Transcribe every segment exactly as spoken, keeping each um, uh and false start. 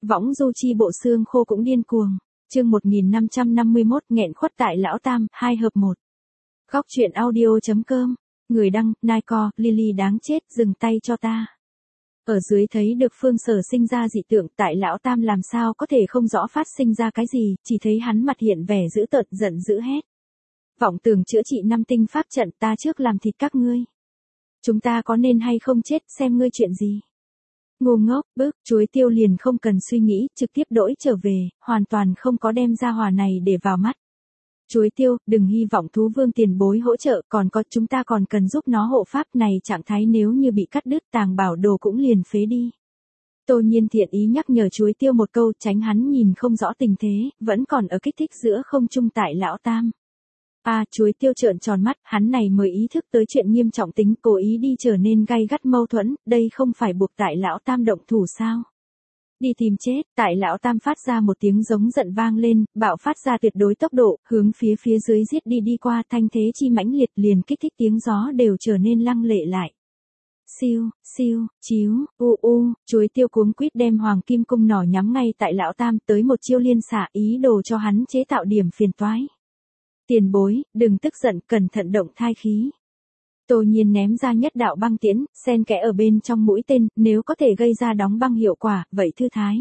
Võng du chi bộ xương khô cũng điên cuồng. Chương một nghìn năm trăm năm mươi mốt nghẹn khuất tại lão tam, hai hợp một. Góc truyện audio.com. Người đăng, Nike, Lily đáng chết, dừng tay cho ta. Ở dưới thấy được Phương Sở sinh ra dị tượng, tại lão tam làm sao có thể không rõ phát sinh ra cái gì, chỉ thấy hắn mặt hiện vẻ dữ tợn, giận dữ hét. Vọng tưởng chữa trị năm tinh pháp trận, ta trước làm thịt các ngươi. Chúng ta có nên hay không chết, xem ngươi chuyện gì. Ngu ngốc, bức, chuối tiêu liền không cần suy nghĩ, trực tiếp đỗi trở về, hoàn toàn không có đem ra hỏa này để vào mắt. Chuối tiêu, đừng hy vọng thú vương tiền bối hỗ trợ, còn có chúng ta còn cần giúp nó hộ pháp này, trạng thái nếu như bị cắt đứt tàng bảo đồ cũng liền phế đi. Tô Nhiên thiện ý nhắc nhở chuối tiêu một câu, tránh hắn nhìn không rõ tình thế, vẫn còn ở kích thích giữa không trung tại lão tam. À, chuối tiêu trợn tròn mắt, hắn này mới ý thức tới chuyện nghiêm trọng tính, cố ý đi trở nên gay gắt mâu thuẫn, đây không phải buộc tại lão tam động thủ sao? Đi tìm chết, tại lão tam phát ra một tiếng giống giận vang lên, bạo phát ra tuyệt đối tốc độ, hướng phía phía dưới giết đi đi qua, thanh thế chi mãnh liệt liền kích thích tiếng gió đều trở nên lăng lệ lại. Siêu, siêu, chiếu, u u, chuối tiêu cuống quýt đem hoàng kim cung nỏ nhắm ngay tại lão tam, tới một chiêu liên xạ, ý đồ cho hắn chế tạo điểm phiền toái. Tiền bối, đừng tức giận, cẩn thận động thai khí. Tô Nhiên ném ra nhất đạo băng tiễn, xen kẽ ở bên trong mũi tên, nếu có thể gây ra đóng băng hiệu quả, vậy thư thái.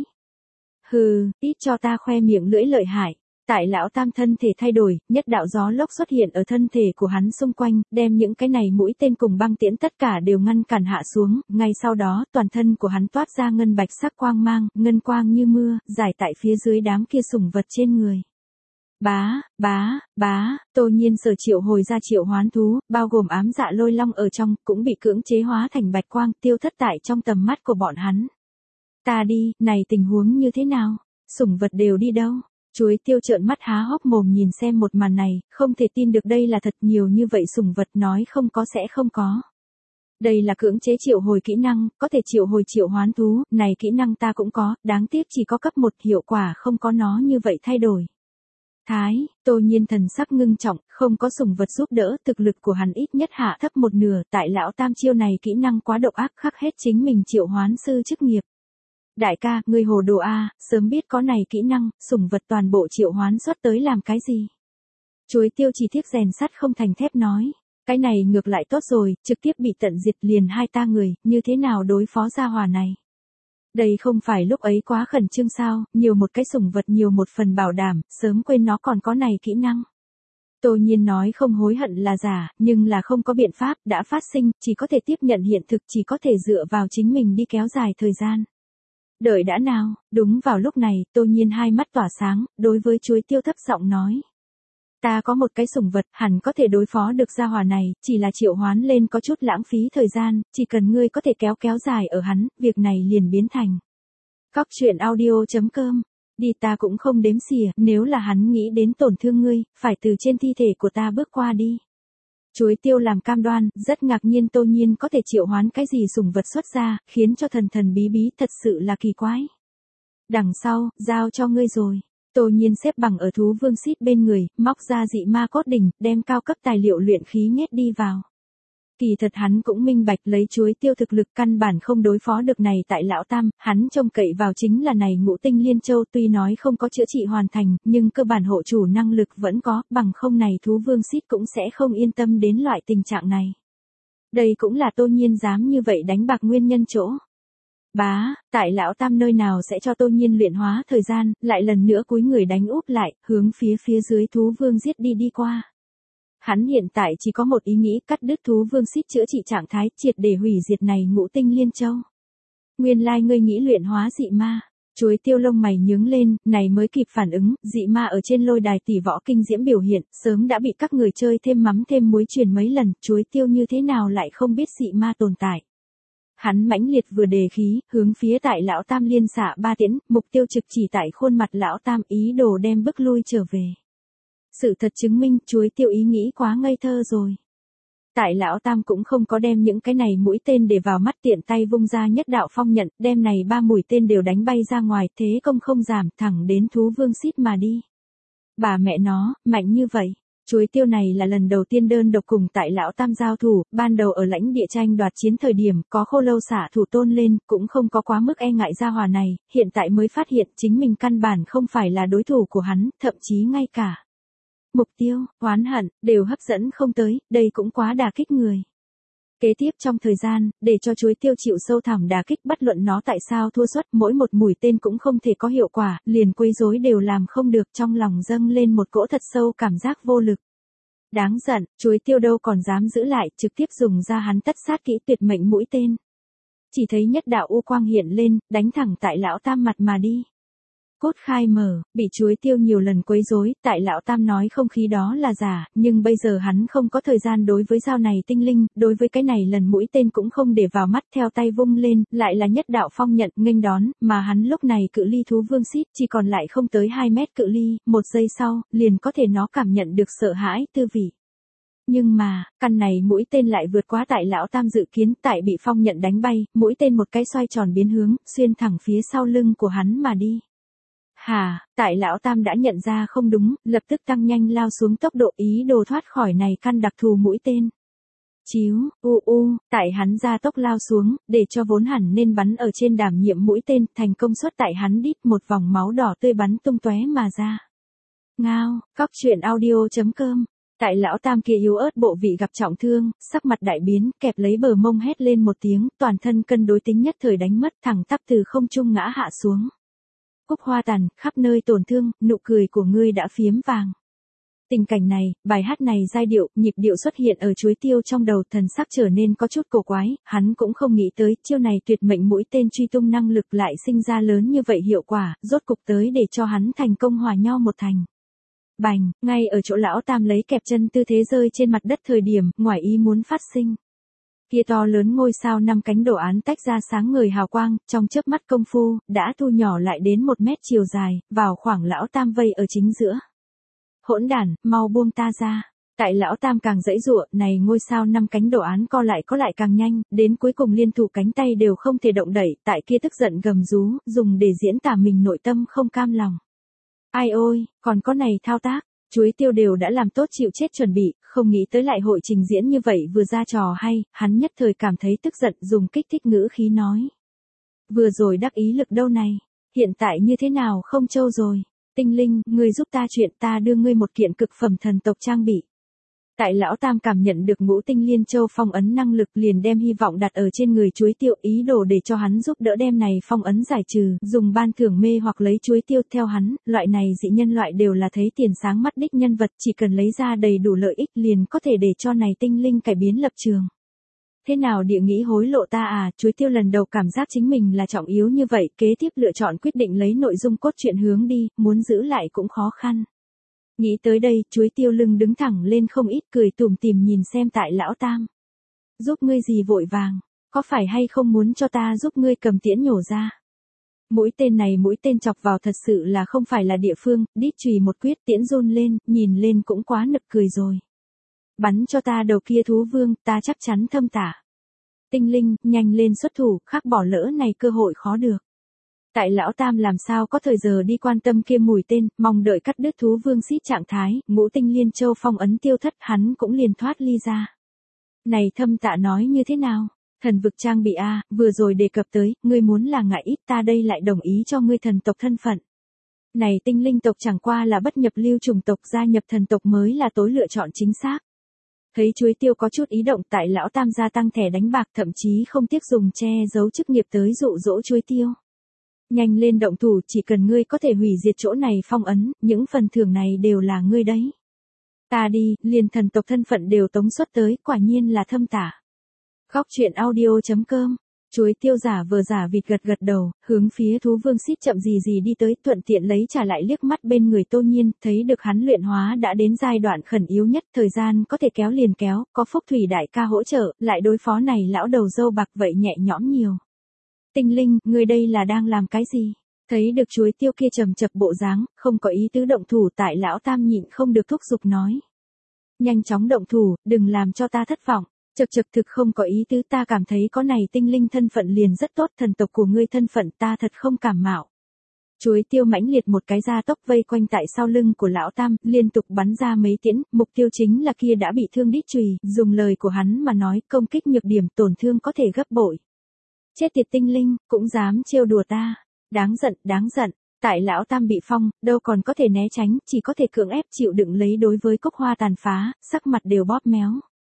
Hừ, ít cho ta khoe miệng lưỡi lợi hại. Tại lão tam thân thể thay đổi, nhất đạo gió lốc xuất hiện ở thân thể của hắn xung quanh, đem những cái này mũi tên cùng băng tiễn tất cả đều ngăn cản hạ xuống, ngay sau đó, toàn thân của hắn toát ra ngân bạch sắc quang mang, ngân quang như mưa, giải tại phía dưới đám kia sủng vật trên người. Bá, bá, bá, Tô Nhiên sở triệu hồi ra triệu hoán thú, bao gồm ám dạ lôi long ở trong, cũng bị cưỡng chế hóa thành bạch quang, tiêu thất tại trong tầm mắt của bọn hắn. Ta đi, này tình huống như thế nào? Sủng vật đều đi đâu? Chuối tiêu trợn mắt há hốc mồm nhìn xem một màn này, không thể tin được đây là thật, nhiều như vậy sủng vật nói không có sẽ không có. Đây là cưỡng chế triệu hồi kỹ năng, có thể triệu hồi triệu hoán thú, này kỹ năng ta cũng có, đáng tiếc chỉ có cấp một, hiệu quả không có nó như vậy thay đổi. Thái, Tô Nhiên thần sắc ngưng trọng, không có sủng vật giúp đỡ, thực lực của hắn ít nhất hạ thấp một nửa, tại lão tam chiêu này kỹ năng quá độc ác, khắc hết chính mình triệu hoán sư chức nghiệp. Đại ca, ngươi hồ đồ a, sớm biết có này kỹ năng, sủng vật toàn bộ triệu hoán xuất tới làm cái gì? Chuối tiêu chỉ tiếc rèn sắt không thành thép nói, cái này ngược lại tốt rồi, trực tiếp bị tận diệt liền hai ta người, như thế nào đối phó gia hỏa này? Đây không phải lúc ấy quá khẩn trương sao, nhiều một cái sủng vật nhiều một phần bảo đảm, sớm quên nó còn có này kỹ năng. Tô Nhiên nói không hối hận là giả, nhưng là không có biện pháp, đã phát sinh, chỉ có thể tiếp nhận hiện thực, chỉ có thể dựa vào chính mình đi kéo dài thời gian. Đợi đã nào, đúng vào lúc này, Tô Nhiên hai mắt tỏa sáng, đối với chuối tiêu thấp giọng nói. Ta có một cái sủng vật, hẳn có thể đối phó được gia hỏa này, chỉ là triệu hoán lên có chút lãng phí thời gian, chỉ cần ngươi có thể kéo kéo dài ở hắn, việc này liền biến thành. Góc truyện audio.com, đi ta cũng không đếm xỉa, nếu là hắn nghĩ đến tổn thương ngươi, phải từ trên thi thể của ta bước qua đi. Chuối tiêu làm cam đoan, rất ngạc nhiên Tô Nhiên có thể triệu hoán cái gì sủng vật xuất ra, khiến cho thần thần bí bí thật sự là kỳ quái. Đằng sau, giao cho ngươi rồi. Tô Nhiên xếp bằng ở thú vương xít bên người, móc ra dị ma cốt đỉnh, đem cao cấp tài liệu luyện khí nhét đi vào. Kỳ thật hắn cũng minh bạch lấy chuối tiêu thực lực căn bản không đối phó được này tại lão tam, hắn trông cậy vào chính là này ngũ tinh liên châu tuy nói không có chữa trị hoàn thành, nhưng cơ bản hộ chủ năng lực vẫn có, bằng không này thú vương xít cũng sẽ không yên tâm đến loại tình trạng này. Đây cũng là Tô Nhiên dám như vậy đánh bạc nguyên nhân chỗ. Bá, tại lão tam nơi nào sẽ cho Tô Nhiên luyện hóa thời gian, lại lần nữa cúi người đánh úp lại, hướng phía phía dưới thú vương giết đi đi qua. Hắn hiện tại chỉ có một ý nghĩ cắt đứt thú vương xít chữa trị trạng thái, triệt để hủy diệt này ngũ tinh liên châu. Nguyên lai like ngươi nghĩ luyện hóa dị ma. Chuối tiêu lông mày nhướng lên, này mới kịp phản ứng, dị ma ở trên lôi đài tỷ võ kinh diễm biểu hiện, sớm đã bị các người chơi thêm mắm thêm muối truyền mấy lần, chuối tiêu như thế nào lại không biết dị ma tồn tại. Hắn mãnh liệt vừa đề khí, hướng phía tại lão tam liên xạ ba tiễn, mục tiêu trực chỉ tại khuôn mặt lão tam, ý đồ đem bức lui trở về. Sự thật chứng minh, chuối tiêu ý nghĩ quá ngây thơ rồi. Tại lão tam cũng không có đem những cái này mũi tên để vào mắt, tiện tay vung ra nhất đạo phong nhận, đem này ba mũi tên đều đánh bay ra ngoài, thế công không giảm, thẳng đến thú vương xít mà đi. Bà mẹ nó, mạnh như vậy. Chuối tiêu này là lần đầu tiên đơn độc cùng tại lão tam giao thủ, ban đầu ở lãnh địa tranh đoạt chiến thời điểm có khô lâu xả thủ tôn lên, cũng không có quá mức e ngại gia hòa này, hiện tại mới phát hiện chính mình căn bản không phải là đối thủ của hắn, thậm chí ngay cả mục tiêu, oán hận, đều hấp dẫn không tới, đây cũng quá đả kích người. Kế tiếp trong thời gian, để cho chuối tiêu chịu sâu thẳm đả kích bất luận nó tại sao thua suất, mỗi một mũi tên cũng không thể có hiệu quả, liền quấy rối đều làm không được, trong lòng dâng lên một cỗ thật sâu cảm giác vô lực. Đáng giận, chuối tiêu đâu còn dám giữ lại, trực tiếp dùng ra hắn tất sát kỹ tuyệt mệnh mũi tên. Chỉ thấy nhất đạo u quang hiện lên, đánh thẳng tại lão tam mặt mà đi. Cốt khai mở, bị chuối tiêu nhiều lần quấy rối, tại lão tam nói không khí đó là giả, nhưng bây giờ hắn không có thời gian đối với dao này tinh linh, đối với cái này lần mũi tên cũng không để vào mắt, theo tay vung lên, lại là nhất đạo phong nhận nghênh đón, mà hắn lúc này cự ly thú vương xít chỉ còn lại không tới hai mét cự ly, một giây sau, liền có thể nó cảm nhận được sợ hãi tư vị. Nhưng mà, căn này mũi tên lại vượt quá tại lão tam dự kiến, tại bị phong nhận đánh bay, mũi tên một cái xoay tròn biến hướng, xuyên thẳng phía sau lưng của hắn mà đi. Hà, tại lão tam đã nhận ra không đúng, lập tức tăng nhanh lao xuống tốc độ ý đồ thoát khỏi này căn đặc thù mũi tên. Chíu, u u, tại hắn ra tốc lao xuống, để cho vốn hẳn nên bắn ở trên đảm nhiệm mũi tên, thành công suất tại hắn đít một vòng máu đỏ tươi bắn tung tóe mà ra. Ngao, cóc truyện audio chấm com. Tại lão tam kia yếu ớt bộ vị gặp trọng thương, sắc mặt đại biến, kẹp lấy bờ mông hét lên một tiếng, toàn thân cân đối tính nhất thời đánh mất, thẳng tắp từ không trung ngã hạ xuống. Cúc hoa tàn, khắp nơi tổn thương, nụ cười của ngươi đã phiếm vàng. Tình cảnh này, bài hát này giai điệu, nhịp điệu xuất hiện ở chuối tiêu trong đầu, thần sắc trở nên có chút cổ quái, hắn cũng không nghĩ tới, chiêu này tuyệt mệnh mũi tên truy tung năng lực lại sinh ra lớn như vậy hiệu quả, rốt cục tới để cho hắn thành công hòa nhau một thành. Bành, ngay ở chỗ lão tam lấy kẹp chân tư thế rơi trên mặt đất thời điểm, ngoài ý muốn phát sinh. Kia to lớn ngôi sao năm cánh đồ án tách ra sáng ngời hào quang, trong chớp mắt công phu, đã thu nhỏ lại đến một mét chiều dài, vào khoảng lão tam vây ở chính giữa. Hỗn đản, mau buông ta ra. Tại lão tam càng dãy giụa, này ngôi sao năm cánh đồ án co lại có lại càng nhanh, đến cuối cùng liên thủ cánh tay đều không thể động đẩy, tại kia tức giận gầm rú, dùng để diễn tả mình nội tâm không cam lòng. Ai ôi, còn có này thao tác. Chuối tiêu đều đã làm tốt chịu chết chuẩn bị, không nghĩ tới lại hội trình diễn như vậy vừa ra trò hay, hắn nhất thời cảm thấy tức giận dùng kích thích ngữ khí nói. Vừa rồi đắc ý lực đâu này, hiện tại như thế nào không trâu rồi, tinh linh, ngươi giúp ta chuyện ta đưa ngươi một kiện cực phẩm thần tộc trang bị. Tại lão tam cảm nhận được ngũ tinh liên châu phong ấn năng lực liền đem hy vọng đặt ở trên người chuối tiêu ý đồ để cho hắn giúp đỡ đem này phong ấn giải trừ, dùng ban thưởng mê hoặc lấy chuối tiêu theo hắn, loại này dị nhân loại đều là thấy tiền sáng mắt đích nhân vật chỉ cần lấy ra đầy đủ lợi ích liền có thể để cho này tinh linh cải biến lập trường. Thế nào địa nghĩ hối lộ ta à, chuối tiêu lần đầu cảm giác chính mình là trọng yếu như vậy, kế tiếp lựa chọn quyết định lấy nội dung cốt truyện hướng đi, muốn giữ lại cũng khó khăn. Nghĩ tới đây, chuối tiêu lưng đứng thẳng lên không ít cười tủm tỉm nhìn xem tại lão tam. Giúp ngươi gì vội vàng, có phải hay không muốn cho ta giúp ngươi cầm tiễn nhổ ra? Mũi tên này mũi tên chọc vào thật sự là không phải là địa phương, đít chùy một quyết tiễn run lên, nhìn lên cũng quá nực cười rồi. Bắn cho ta đầu kia thú vương, ta chắc chắn thâm tả. Tinh linh, nhanh lên xuất thủ, khác bỏ lỡ này cơ hội khó được. Tại lão tam làm sao có thời giờ đi quan tâm kia mùi tên, mong đợi cắt đứt thú vương xít trạng thái, ngũ tinh liên châu phong ấn tiêu thất hắn cũng liền thoát ly ra. Này thâm tạ nói như thế nào? Thần vực trang bị A, vừa rồi đề cập tới, ngươi muốn là ngại ít ta đây lại đồng ý cho ngươi thần tộc thân phận. Này tinh linh tộc chẳng qua là bất nhập lưu chủng tộc, gia nhập thần tộc mới là tối lựa chọn chính xác. Thấy chuối tiêu có chút ý động tại lão tam gia tăng thẻ đánh bạc thậm chí không tiếc dùng che giấu chức nghiệp tới dụ dỗ chuối tiêu. Nhanh lên động thủ, chỉ cần ngươi có thể hủy diệt chỗ này phong ấn, những phần thưởng này đều là ngươi đấy. Ta đi, liền thần tộc thân phận đều tống xuất tới, quả nhiên là thâm tả. Góc truyện audio chấm com. Chuối tiêu giả vờ giả vịt gật gật đầu, hướng phía thú vương xít chậm gì gì đi tới, thuận tiện lấy trả lại liếc mắt bên người Tô Nhiên, thấy được hắn luyện hóa đã đến giai đoạn khẩn yếu nhất, thời gian có thể kéo liền kéo, có phúc thủy đại ca hỗ trợ, lại đối phó này lão đầu dâu bạc vậy nhẹ nhõm nhiều. Tinh linh, ngươi đây là đang làm cái gì? Thấy được chuối tiêu kia trầm chập bộ dáng, không có ý tứ động thủ tại lão tam nhịn không được thúc giục nói. Nhanh chóng động thủ, đừng làm cho ta thất vọng. Chật chật thực không có ý tứ ta cảm thấy có này tinh linh thân phận liền rất tốt thần tộc của ngươi thân phận ta thật không cảm mạo. Chuối tiêu mãnh liệt một cái gia tốc vây quanh tại sau lưng của lão tam, liên tục bắn ra mấy tiễn, mục tiêu chính là kia đã bị thương đít chùy, dùng lời của hắn mà nói, công kích nhược điểm tổn thương có thể gấp bội. Chết tiệt tinh linh, cũng dám trêu đùa ta. Đáng giận, đáng giận. Tại lão tam bị phong, đâu còn có thể né tránh, chỉ có thể cưỡng ép chịu đựng lấy đối với cốc hoa tàn phá, sắc mặt đều bóp méo.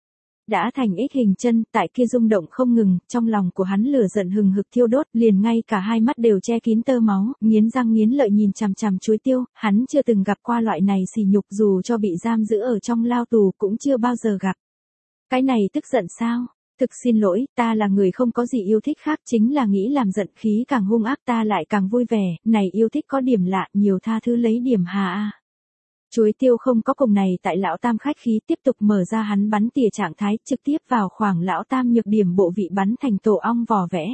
Đã thành ích hình chân, tại kia rung động không ngừng, trong lòng của hắn lửa giận hừng hực thiêu đốt, liền ngay cả hai mắt đều che kín tơ máu, nghiến răng nghiến lợi nhìn chằm chằm chuối tiêu, hắn chưa từng gặp qua loại này sỉ nhục, dù cho bị giam giữ ở trong lao tù cũng chưa bao giờ gặp. Cái này tức giận sao? Thực xin lỗi, ta là người không có gì yêu thích khác, chính là nghĩ làm giận khí càng hung ác ta lại càng vui vẻ, này yêu thích có điểm lạ, nhiều tha thứ lấy điểm hà a. Chuối tiêu không có cùng này tại lão tam khách khí, tiếp tục mở ra hắn bắn tỉa trạng thái, trực tiếp vào khoảng lão tam nhược điểm bộ vị bắn thành tổ ong vò vẽ.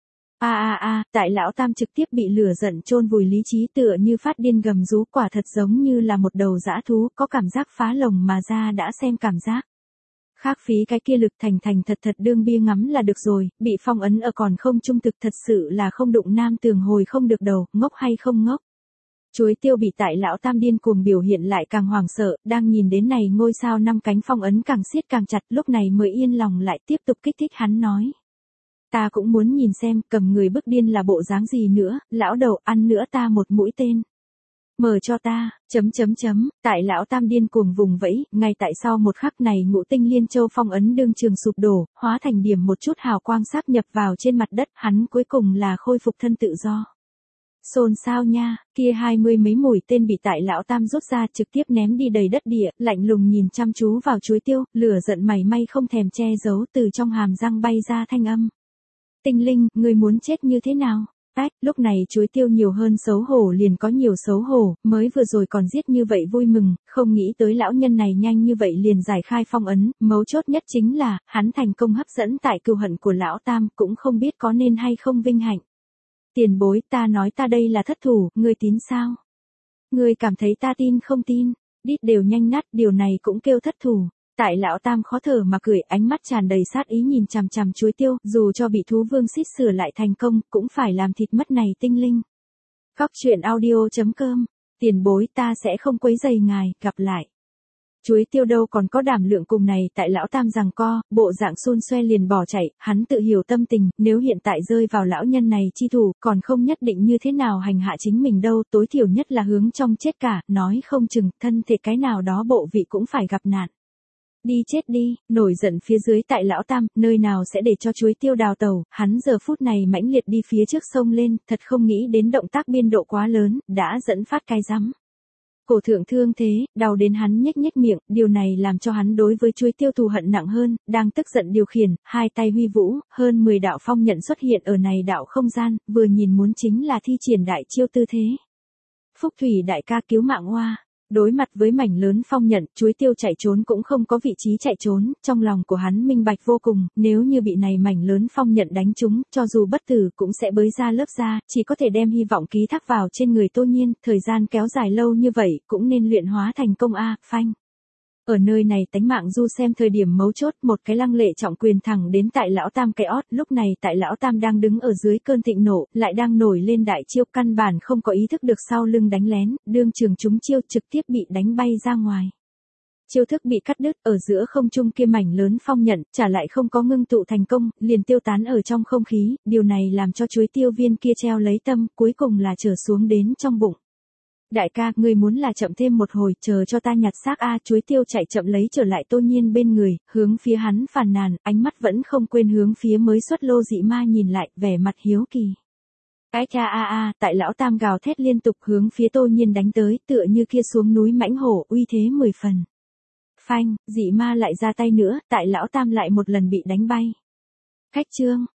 A a a, tại lão tam trực tiếp bị lửa giận chôn vùi lý trí, tựa như phát điên gầm rú, quả thật giống như là một đầu dã thú, có cảm giác phá lồng mà ra đã xem cảm giác. Khác phí cái kia lực thành thành thật thật đương bia ngắm là được rồi, bị phong ấn ở còn không trung thực thật sự là không đụng nam tường hồi không được đầu, ngốc hay không ngốc. Chuối tiêu bị tại lão tam điên cuồng biểu hiện lại càng hoảng sợ, đang nhìn đến này ngôi sao năm cánh phong ấn càng siết càng chặt, lúc này mới yên lòng lại tiếp tục kích thích hắn nói. Ta cũng muốn nhìn xem cầm người bức điên là bộ dáng gì nữa, lão đầu ăn nữa ta một mũi tên. Mở cho ta, chấm chấm chấm, tại lão tam điên cuồng vùng vẫy, ngay tại sau một khắc này ngũ tinh liên châu phong ấn đương trường sụp đổ, hóa thành điểm một chút hào quang sáp nhập vào trên mặt đất, hắn cuối cùng là khôi phục thân tự do. Xôn xao nha, kia hai mươi mấy mũi tên bị tại lão tam rút ra trực tiếp ném đi đầy đất địa, lạnh lùng nhìn chăm chú vào chuối tiêu, lửa giận mày may không thèm che giấu từ trong hàm răng bay ra thanh âm. Tinh linh, người muốn chết như thế nào? Ách, lúc này chuối tiêu nhiều hơn xấu hổ liền có nhiều xấu hổ, mới vừa rồi còn giết như vậy vui mừng, không nghĩ tới lão nhân này nhanh như vậy liền giải khai phong ấn, mấu chốt nhất chính là, hắn thành công hấp dẫn tại cừu hận của lão tam, cũng không biết có nên hay không vinh hạnh. Tiền bối, ta nói ta đây là thất thủ, ngươi tín sao? Ngươi cảm thấy ta tin không tin? Đít đều nhanh nát, điều này cũng kêu thất thủ. Tại lão tam khó thở mà cười, ánh mắt tràn đầy sát ý nhìn chằm chằm chuối tiêu, dù cho bị thú vương xít sửa lại thành công, cũng phải làm thịt mất này tinh linh. Góc truyện audio chấm com, tiền bối ta sẽ không quấy rầy ngài, gặp lại. Chuối tiêu đâu còn có đảm lượng cùng này tại lão tam giằng co, bộ dạng xun xoe liền bỏ chạy, hắn tự hiểu tâm tình, nếu hiện tại rơi vào lão nhân này chi thủ, còn không nhất định như thế nào hành hạ chính mình đâu, tối thiểu nhất là hướng trong chết cả, nói không chừng, thân thể cái nào đó bộ vị cũng phải gặp nạn. Đi chết đi, nổi giận phía dưới tại lão tam, nơi nào sẽ để cho chuối tiêu đào tàu, hắn giờ phút này mãnh liệt đi phía trước sông lên, thật không nghĩ đến động tác biên độ quá lớn, đã dẫn phát cái rắm. Cổ thượng thương thế, đau đến hắn nhếch nhếch miệng, điều này làm cho hắn đối với chuối tiêu thù hận nặng hơn, đang tức giận điều khiển, hai tay huy vũ, hơn mười đạo phong nhận xuất hiện ở này đạo không gian, vừa nhìn muốn chính là thi triển đại chiêu tư thế. Phúc thủy đại ca cứu mạng hoa. Đối mặt với mảnh lớn phong nhận, chuối tiêu chạy trốn cũng không có vị trí chạy trốn, trong lòng của hắn minh bạch vô cùng, nếu như bị này mảnh lớn phong nhận đánh trúng, cho dù bất tử cũng sẽ bới ra lớp da, chỉ có thể đem hy vọng ký thác vào trên người Tô Nhiên, thời gian kéo dài lâu như vậy, cũng nên luyện hóa thành công a, phanh. Ở nơi này tánh mạng du xem thời điểm mấu chốt, một cái lăng lệ trọng quyền thẳng đến tại lão tam cái ót, lúc này tại lão tam đang đứng ở dưới cơn thịnh nộ, lại đang nổi lên đại chiêu, căn bản không có ý thức được sau lưng đánh lén, đương trường chúng chiêu trực tiếp bị đánh bay ra ngoài. Chiêu thức bị cắt đứt, ở giữa không trung kia mảnh lớn phong nhận, trả lại không có ngưng tụ thành công, liền tiêu tán ở trong không khí, điều này làm cho chuối tiêu viên kia treo lấy tâm, cuối cùng là trở xuống đến trong bụng. Đại ca, ngươi muốn là chậm thêm một hồi, chờ cho ta nhặt xác a, chuối tiêu chạy chậm lấy trở lại Tô Nhiên bên người, hướng phía hắn phàn nàn, ánh mắt vẫn không quên hướng phía mới xuất lô dị ma nhìn lại, vẻ mặt hiếu kỳ. Cái cha a a, tại lão tam gào thét liên tục hướng phía Tô Nhiên đánh tới, tựa như kia xuống núi mãnh hổ, uy thế mười phần. Phanh, dị ma lại ra tay nữa, tại lão tam lại một lần bị đánh bay. Cách chương